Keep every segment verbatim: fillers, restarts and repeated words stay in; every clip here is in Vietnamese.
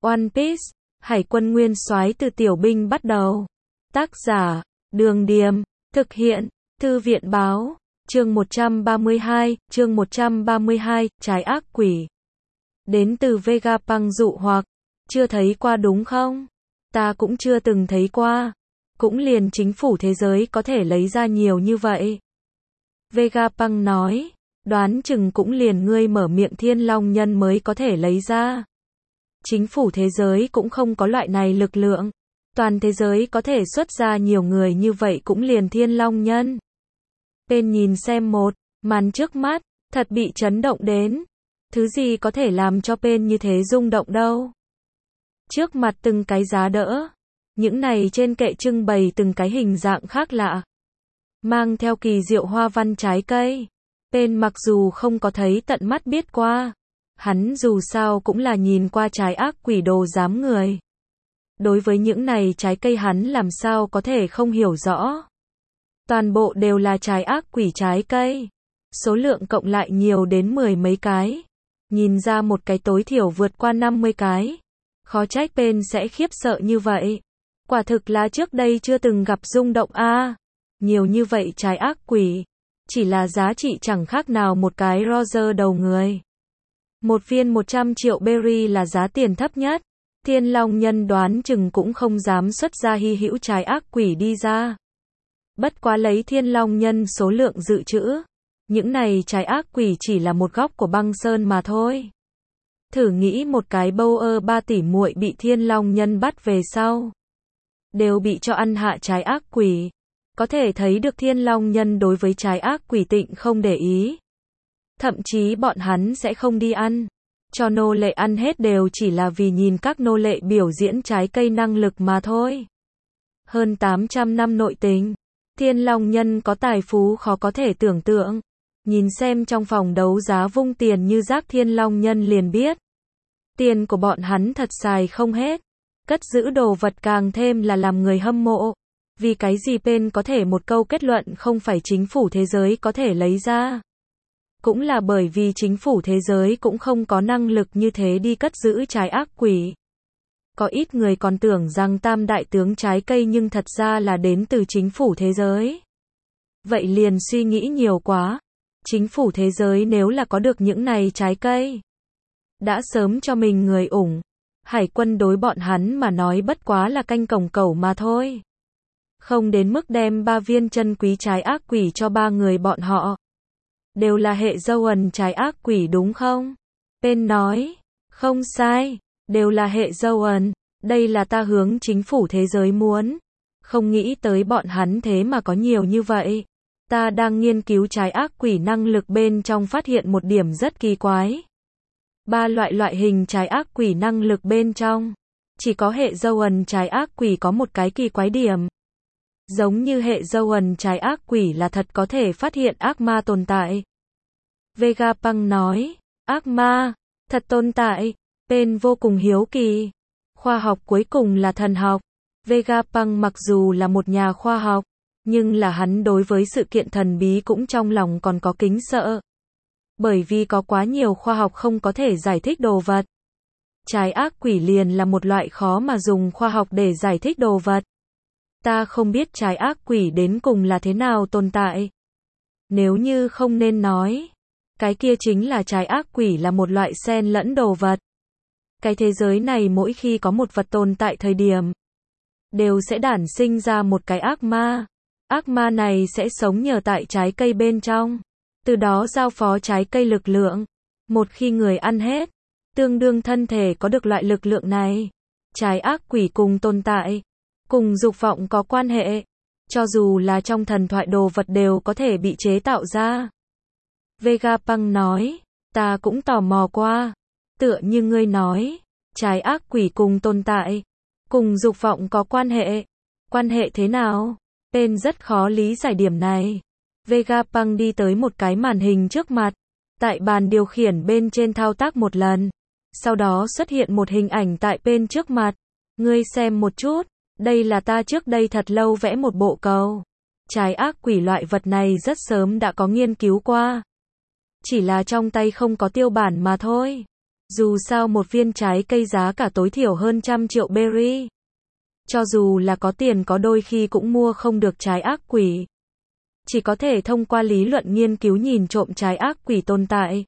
One Piece, Hải quân nguyên soái từ tiểu binh bắt đầu. Tác giả, Đường Điềm, thực hiện, Thư viện Báo, chương một trăm ba mươi hai, chương một trăm ba mươi hai, trái ác quỷ. Đến từ Vegapunk dụ hoặc, chưa thấy qua đúng không? Ta cũng chưa từng thấy qua. Cũng liền chính phủ thế giới có thể lấy ra nhiều như vậy. Vegapunk nói, đoán chừng cũng liền ngươi mở miệng Thiên Long Nhân mới có thể lấy ra. Chính phủ thế giới cũng không có loại này lực lượng. Toàn thế giới có thể xuất ra nhiều người như vậy cũng liền Thiên Long Nhân. Bên nhìn xem một màn trước mắt, thật bị chấn động đến. Thứ gì có thể làm cho bên như thế rung động đâu. Trước mặt từng cái giá đỡ. Những này trên kệ trưng bày từng cái hình dạng khác lạ. Mang theo kỳ diệu hoa văn trái cây. Bên mặc dù không có thấy tận mắt biết qua. Hắn dù sao cũng là nhìn qua trái ác quỷ đồ giám người. Đối với những này trái cây hắn làm sao có thể không hiểu rõ. Toàn bộ đều là trái ác quỷ trái cây. Số lượng cộng lại nhiều đến mười mấy cái. Nhìn ra một cái tối thiểu vượt qua năm mươi cái. Khó trách bên sẽ khiếp sợ như vậy. Quả thực là trước đây chưa từng gặp rung động a. À, nhiều như vậy trái ác quỷ. Chỉ là giá trị chẳng khác nào một cái Roger đầu người. Một viên một trăm triệu berry là giá tiền thấp nhất. Thiên Long Nhân đoán chừng cũng không dám xuất ra hy hữu trái ác quỷ đi ra. Bất quá lấy Thiên Long Nhân số lượng dự trữ. Những này trái ác quỷ chỉ là một góc của băng sơn mà thôi. Thử nghĩ một cái bâu ơ ba tỷ muội bị Thiên Long Nhân bắt về sau. Đều bị cho ăn hạ trái ác quỷ. Có thể thấy được Thiên Long Nhân đối với trái ác quỷ tịnh không để ý. Thậm chí bọn hắn sẽ không đi ăn. Cho nô lệ ăn hết đều chỉ là vì nhìn các nô lệ biểu diễn trái cây năng lực mà thôi. Hơn tám trăm năm nội tình. Thiên Long Nhân có tài phú khó có thể tưởng tượng. Nhìn xem trong phòng đấu giá vung tiền như rác Thiên Long Nhân liền biết. Tiền của bọn hắn thật xài không hết. Cất giữ đồ vật càng thêm là làm người hâm mộ. Vì cái gì bên có thể một câu kết luận không phải chính phủ thế giới có thể lấy ra. Cũng là bởi vì chính phủ thế giới cũng không có năng lực như thế đi cất giữ trái ác quỷ. Có ít người còn tưởng rằng tam đại tướng trái cây nhưng thật ra là đến từ chính phủ thế giới. Vậy liền suy nghĩ nhiều quá. Chính phủ thế giới nếu là có được những này trái cây. Đã sớm cho mình người ủng. Hải quân đối bọn hắn mà nói bất quá là canh cổng cẩu mà thôi. Không đến mức đem ba viên chân quý trái ác quỷ cho ba người bọn họ. Đều là hệ dâu ẩn trái ác quỷ đúng không? Bên nói, không sai, đều là hệ dâu ẩn, đây là ta hướng chính phủ thế giới muốn. Không nghĩ tới bọn hắn thế mà có nhiều như vậy. Ta đang nghiên cứu trái ác quỷ năng lực bên trong phát hiện một điểm rất kỳ quái. Ba loại loại hình trái ác quỷ năng lực bên trong. Chỉ có hệ dâu ẩn trái ác quỷ có một cái kỳ quái điểm. Giống như hệ dâu ẩn trái ác quỷ là thật có thể phát hiện ác ma tồn tại. Vegapunk nói, ác ma, thật tồn tại, bên vô cùng hiếu kỳ. Khoa học cuối cùng là thần học. Vegapunk mặc dù là một nhà khoa học, nhưng là hắn đối với sự kiện thần bí cũng trong lòng còn có kính sợ. Bởi vì có quá nhiều khoa học không có thể giải thích đồ vật. Trái ác quỷ liền là một loại khó mà dùng khoa học để giải thích đồ vật. Ta không biết trái ác quỷ đến cùng là thế nào tồn tại. Nếu như không nên nói, cái kia chính là trái ác quỷ là một loại xen lẫn đồ vật. Cái thế giới này mỗi khi có một vật tồn tại thời điểm, đều sẽ đản sinh ra một cái ác ma. Ác ma này sẽ sống nhờ tại trái cây bên trong. Từ đó giao phó trái cây lực lượng. Một khi người ăn hết, tương đương thân thể có được loại lực lượng này. Trái ác quỷ cùng tồn tại. Cùng dục vọng có quan hệ. Cho dù là trong thần thoại đồ vật đều có thể bị chế tạo ra. Vegapunk nói, ta cũng tò mò qua. Tựa như ngươi nói, trái ác quỷ cùng tồn tại. Cùng dục vọng có quan hệ. Quan hệ thế nào? Bên rất khó lý giải điểm này. Vegapunk đi tới một cái màn hình trước mặt. Tại bàn điều khiển bên trên thao tác một lần. Sau đó xuất hiện một hình ảnh tại bên trước mặt. Ngươi xem một chút. Đây là ta trước đây thật lâu vẽ một bộ cầu. Trái ác quỷ loại vật này rất sớm đã có nghiên cứu qua. Chỉ là trong tay không có tiêu bản mà thôi. Dù sao một viên trái cây giá cả tối thiểu hơn trăm triệu berry. Cho dù là có tiền có đôi khi cũng mua không được trái ác quỷ. Chỉ có thể thông qua lý luận nghiên cứu nhìn trộm trái ác quỷ tồn tại.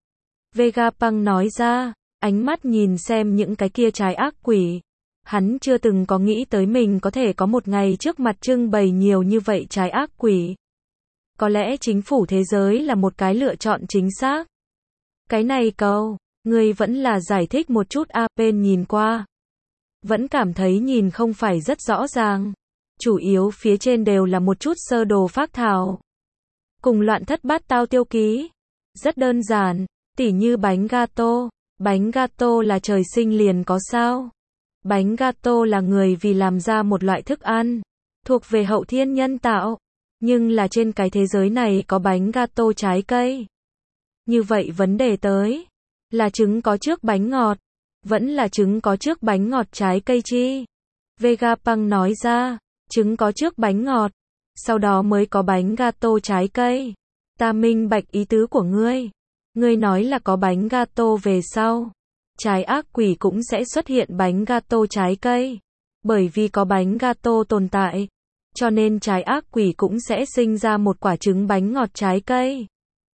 Vegapunk nói ra, ánh mắt nhìn xem những cái kia trái ác quỷ. Hắn chưa từng có nghĩ tới mình có thể có một ngày trước mặt trưng bày nhiều như vậy trái ác quỷ. Có lẽ chính phủ thế giới là một cái lựa chọn chính xác. Cái này câu, ngươi vẫn là giải thích một chút a. Bên nhìn qua. Vẫn cảm thấy nhìn không phải rất rõ ràng. Chủ yếu phía trên đều là một chút sơ đồ phác thảo. Cùng loạn thất bát tao tiêu ký. Rất đơn giản, tỉ như bánh gato. Bánh gato là trời sinh liền có sao? Bánh gato là người vì làm ra một loại thức ăn. Thuộc về hậu thiên nhân tạo. Nhưng là trên cái thế giới này có bánh gato trái cây. Như vậy vấn đề tới. Là trứng có trước bánh ngọt. Vẫn là trứng có trước bánh ngọt trái cây chi? Vegapunk nói ra. Trứng có trước bánh ngọt. Sau đó mới có bánh gato trái cây. Ta minh bạch ý tứ của ngươi. Ngươi nói là có bánh gato về sau. Trái ác quỷ cũng sẽ xuất hiện bánh gato trái cây. Bởi vì có bánh gato tồn tại. Cho nên trái ác quỷ cũng sẽ sinh ra một quả trứng bánh ngọt trái cây.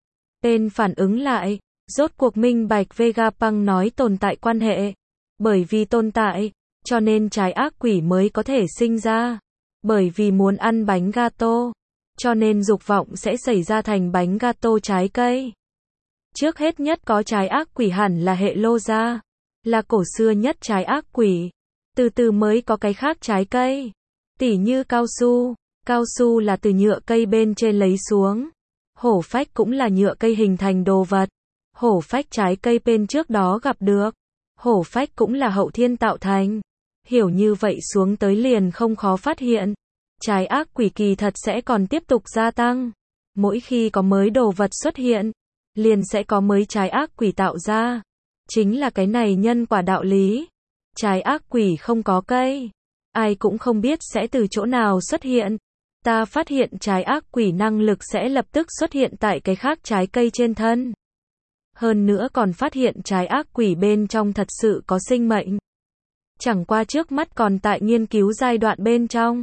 Tên phản ứng lại. Rốt cuộc minh bạch Vegapunk nói tồn tại quan hệ. Bởi vì tồn tại. Cho nên trái ác quỷ mới có thể sinh ra. Bởi vì muốn ăn bánh gato. Cho nên dục vọng sẽ xảy ra thành bánh gato trái cây. Trước hết nhất có trái ác quỷ hẳn là hệ lô gia. Là cổ xưa nhất trái ác quỷ. Từ từ mới có cái khác trái cây. Tỉ như cao su. Cao su là từ nhựa cây bên trên lấy xuống. Hổ phách cũng là nhựa cây hình thành đồ vật. Hổ phách trái cây bên trước đó gặp được. Hổ phách cũng là hậu thiên tạo thành. Hiểu như vậy xuống tới liền không khó phát hiện. Trái ác quỷ kỳ thật sẽ còn tiếp tục gia tăng. Mỗi khi có mới đồ vật xuất hiện, liền sẽ có mới trái ác quỷ tạo ra. Chính là cái này nhân quả đạo lý. Trái ác quỷ không có cây. Ai cũng không biết sẽ từ chỗ nào xuất hiện. Ta phát hiện trái ác quỷ năng lực sẽ lập tức xuất hiện tại cái khác trái cây trên thân. Hơn nữa còn phát hiện trái ác quỷ bên trong thật sự có sinh mệnh. Chẳng qua trước mắt còn tại nghiên cứu giai đoạn bên trong.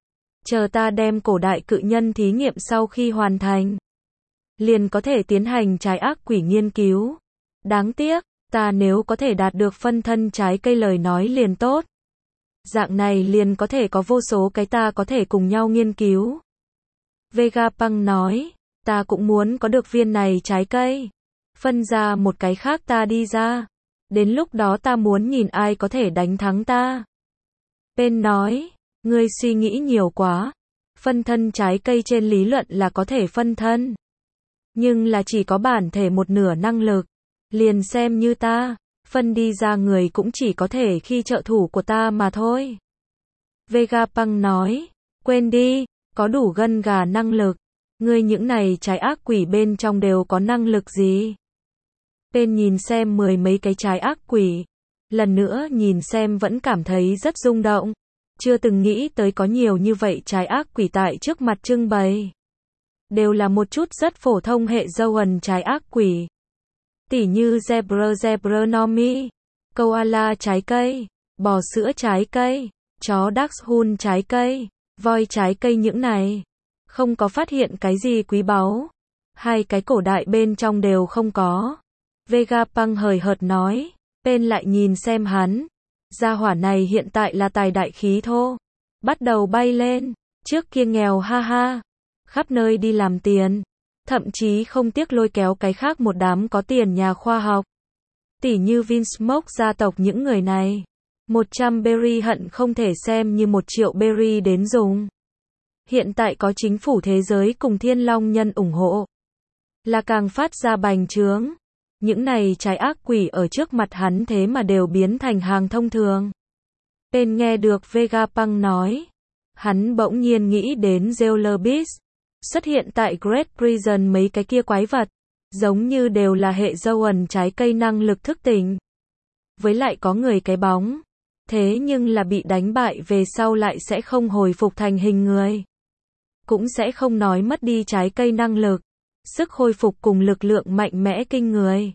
Chờ ta đem cổ đại cự nhân thí nghiệm sau khi hoàn thành. Liền có thể tiến hành trái ác quỷ nghiên cứu. Đáng tiếc, ta nếu có thể đạt được phân thân trái cây lời nói liền tốt. Dạng này liền có thể có vô số cái ta có thể cùng nhau nghiên cứu. Vegapunk nói, ta cũng muốn có được viên này trái cây. Phân ra một cái khác ta đi ra. Đến lúc đó ta muốn nhìn ai có thể đánh thắng ta. Pen nói, ngươi suy nghĩ nhiều quá. Phân thân trái cây trên lý luận là có thể phân thân. Nhưng là chỉ có bản thể một nửa năng lực. Liền xem như ta, phân đi ra người cũng chỉ có thể khi trợ thủ của ta mà thôi. Vegapunk nói, quên đi, có đủ gân gà năng lực. Ngươi những này trái ác quỷ bên trong đều có năng lực gì? Pen nhìn xem mười mấy cái trái ác quỷ. Lần nữa nhìn xem vẫn cảm thấy rất rung động. Chưa từng nghĩ tới có nhiều như vậy trái ác quỷ tại trước mặt trưng bày. Đều là một chút rất phổ thông hệ dâu ẩn trái ác quỷ. Tỉ như zebra zebra nomi, koala trái cây, bò sữa trái cây, chó dachshund trái cây, voi trái cây những này. Không có phát hiện cái gì quý báu. Hai cái cổ đại bên trong đều không có. Vegapunk hời hợt nói. Pen lại nhìn xem hắn. Gia hỏa này hiện tại là tài đại khí thô. Bắt đầu bay lên. Trước kia nghèo ha ha. Khắp nơi đi làm tiền. Thậm chí không tiếc lôi kéo cái khác một đám có tiền nhà khoa học. Tỉ như Vinsmoke gia tộc những người này. một trăm berry hận không thể xem như một triệu berry đến dùng. Hiện tại có chính phủ thế giới cùng Thiên Long Nhân ủng hộ. Là càng phát ra bành trướng. Những này trái ác quỷ ở trước mặt hắn thế mà đều biến thành hàng thông thường. Pen nghe được Vegapunk nói. Hắn bỗng nhiên nghĩ đến Jailer Beast. Xuất hiện tại Great Prison mấy cái kia quái vật. Giống như đều là hệ dâu ẩn trái cây năng lực thức tỉnh. Với lại có người cái bóng. Thế nhưng là bị đánh bại về sau lại sẽ không hồi phục thành hình người. Cũng sẽ không nói mất đi trái cây năng lực. Sức hồi phục cùng lực lượng mạnh mẽ kinh người.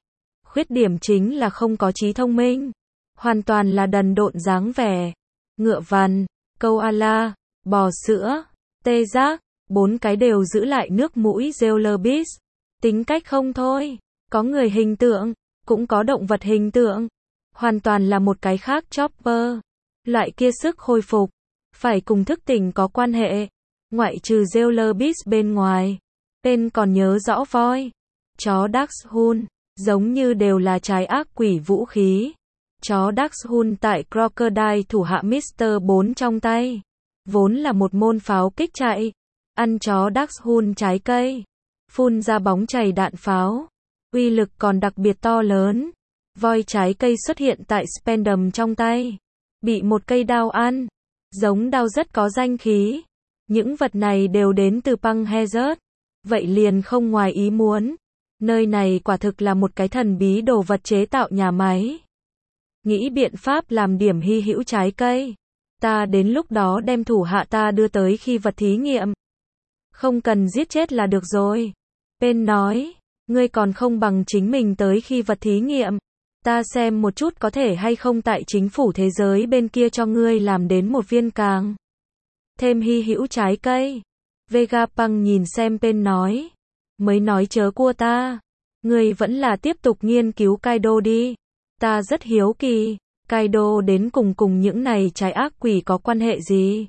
Khuyết điểm chính là không có trí thông minh. Hoàn toàn là đần độn dáng vẻ. Ngựa vằn, koala, bò sữa, tê giác, bốn cái đều giữ lại nước mũi Zeolabis. Tính cách không thôi. Có người hình tượng, cũng có động vật hình tượng. Hoàn toàn là một cái khác Chopper. Loại kia sức hồi phục, phải cùng thức tỉnh có quan hệ. Ngoại trừ Zeolabis bên ngoài, tên còn nhớ rõ voi, chó Dachshund, giống như đều là trái ác quỷ vũ khí. Chó Dachshund tại Crocodile thủ hạ Mister bốn trong tay, vốn là một môn pháo kích chạy. Ăn chó Dachshund trái cây, phun ra bóng chày đạn pháo, uy lực còn đặc biệt to lớn. Voi trái cây xuất hiện tại Spandam trong tay, bị một cây đao ăn, giống đao rất có danh khí. Những vật này đều đến từ Păng Hazard, vậy liền không ngoài ý muốn. Nơi này quả thực là một cái thần bí đồ vật chế tạo nhà máy. Nghĩ biện pháp làm điểm hy hữu trái cây. Ta đến lúc đó đem thủ hạ ta đưa tới khi vật thí nghiệm. Không cần giết chết là được rồi. Pen nói, ngươi còn không bằng chính mình tới khi vật thí nghiệm. Ta xem một chút có thể hay không tại chính phủ thế giới bên kia cho ngươi làm đến một viên càng thêm hy hữu trái cây. Vegapunk nhìn xem Pen nói, mới nói chớ cua ta. Ngươi vẫn là tiếp tục nghiên cứu Kaido đi. Ta rất hiếu kỳ, Kaido đến cùng cùng những này trái ác quỷ có quan hệ gì?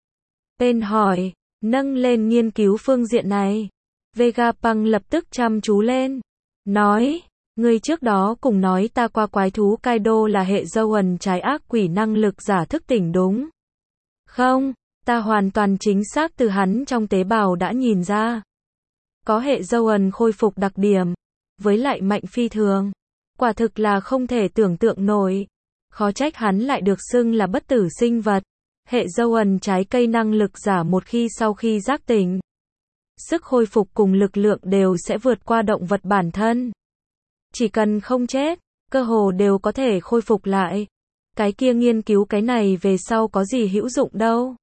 Pen hỏi, nâng lên nghiên cứu phương diện này. Vegapunk lập tức chăm chú lên, nói, ngươi trước đó cùng nói ta qua quái thú Kaido là hệ Zoan trái ác quỷ năng lực giả thức tỉnh đúng không? Ta hoàn toàn chính xác từ hắn trong tế bào đã nhìn ra. Có hệ Zoan khôi phục đặc điểm, với lại mạnh phi thường. Quả thực là không thể tưởng tượng nổi. Khó trách hắn lại được xưng là bất tử sinh vật. Hệ Zoan trái cây năng lực giả một khi sau khi giác tỉnh, sức khôi phục cùng lực lượng đều sẽ vượt qua động vật bản thân. Chỉ cần không chết, cơ hồ đều có thể khôi phục lại. Cái kia nghiên cứu cái này về sau có gì hữu dụng đâu.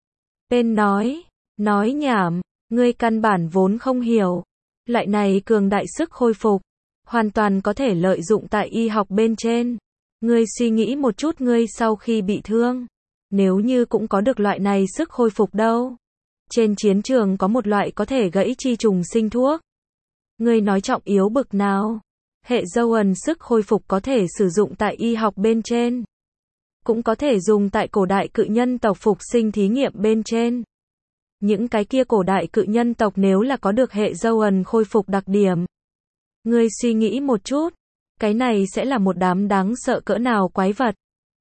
Pen nói, nói nhảm, ngươi căn bản vốn không hiểu. Loại này cường đại sức khôi phục, hoàn toàn có thể lợi dụng tại y học bên trên. Ngươi suy nghĩ một chút, ngươi sau khi bị thương, nếu như cũng có được loại này sức khôi phục đâu. Trên chiến trường có một loại có thể gãy chi trùng sinh thuốc. Ngươi nói trọng yếu bực nào. Hệ Zoan sức khôi phục có thể sử dụng tại y học bên trên, cũng có thể dùng tại cổ đại cự nhân tộc phục sinh thí nghiệm bên trên. Những cái kia cổ đại cự nhân tộc nếu là có được hệ Zoan khôi phục đặc điểm, ngươi suy nghĩ một chút, cái này sẽ là một đám đáng sợ cỡ nào quái vật.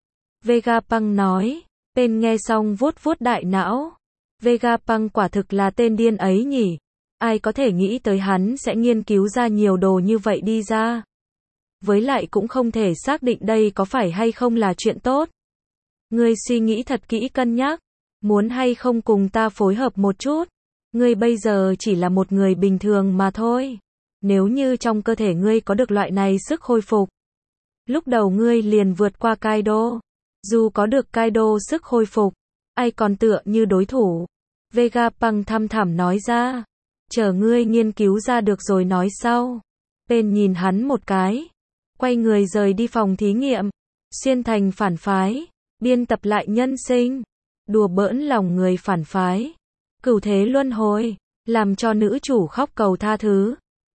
Vegapunk nói. Pen nghe xong vuốt vuốt đại não. Vegapunk quả thực là tên điên ấy nhỉ. Ai có thể nghĩ tới hắn sẽ nghiên cứu ra nhiều đồ như vậy đi ra. Với lại cũng không thể xác định đây có phải hay không là chuyện tốt. Ngươi suy nghĩ thật kỹ cân nhắc, muốn hay không cùng ta phối hợp một chút. Ngươi bây giờ chỉ là một người bình thường mà thôi. Nếu như trong cơ thể ngươi có được loại này sức hồi phục, lúc đầu ngươi liền vượt qua Kaido. Dù có được Kaido sức hồi phục, ai còn tựa như đối thủ. Vegapunk thăm thẳm nói ra. Chờ ngươi nghiên cứu ra được rồi nói sau. Pen nhìn hắn một cái, quay người rời đi phòng thí nghiệm. Xuyên thành phản phái, biên tập lại nhân sinh, đùa bỡn lòng người phản phái, cửu thế luân hồi, làm cho nữ chủ khóc cầu tha thứ.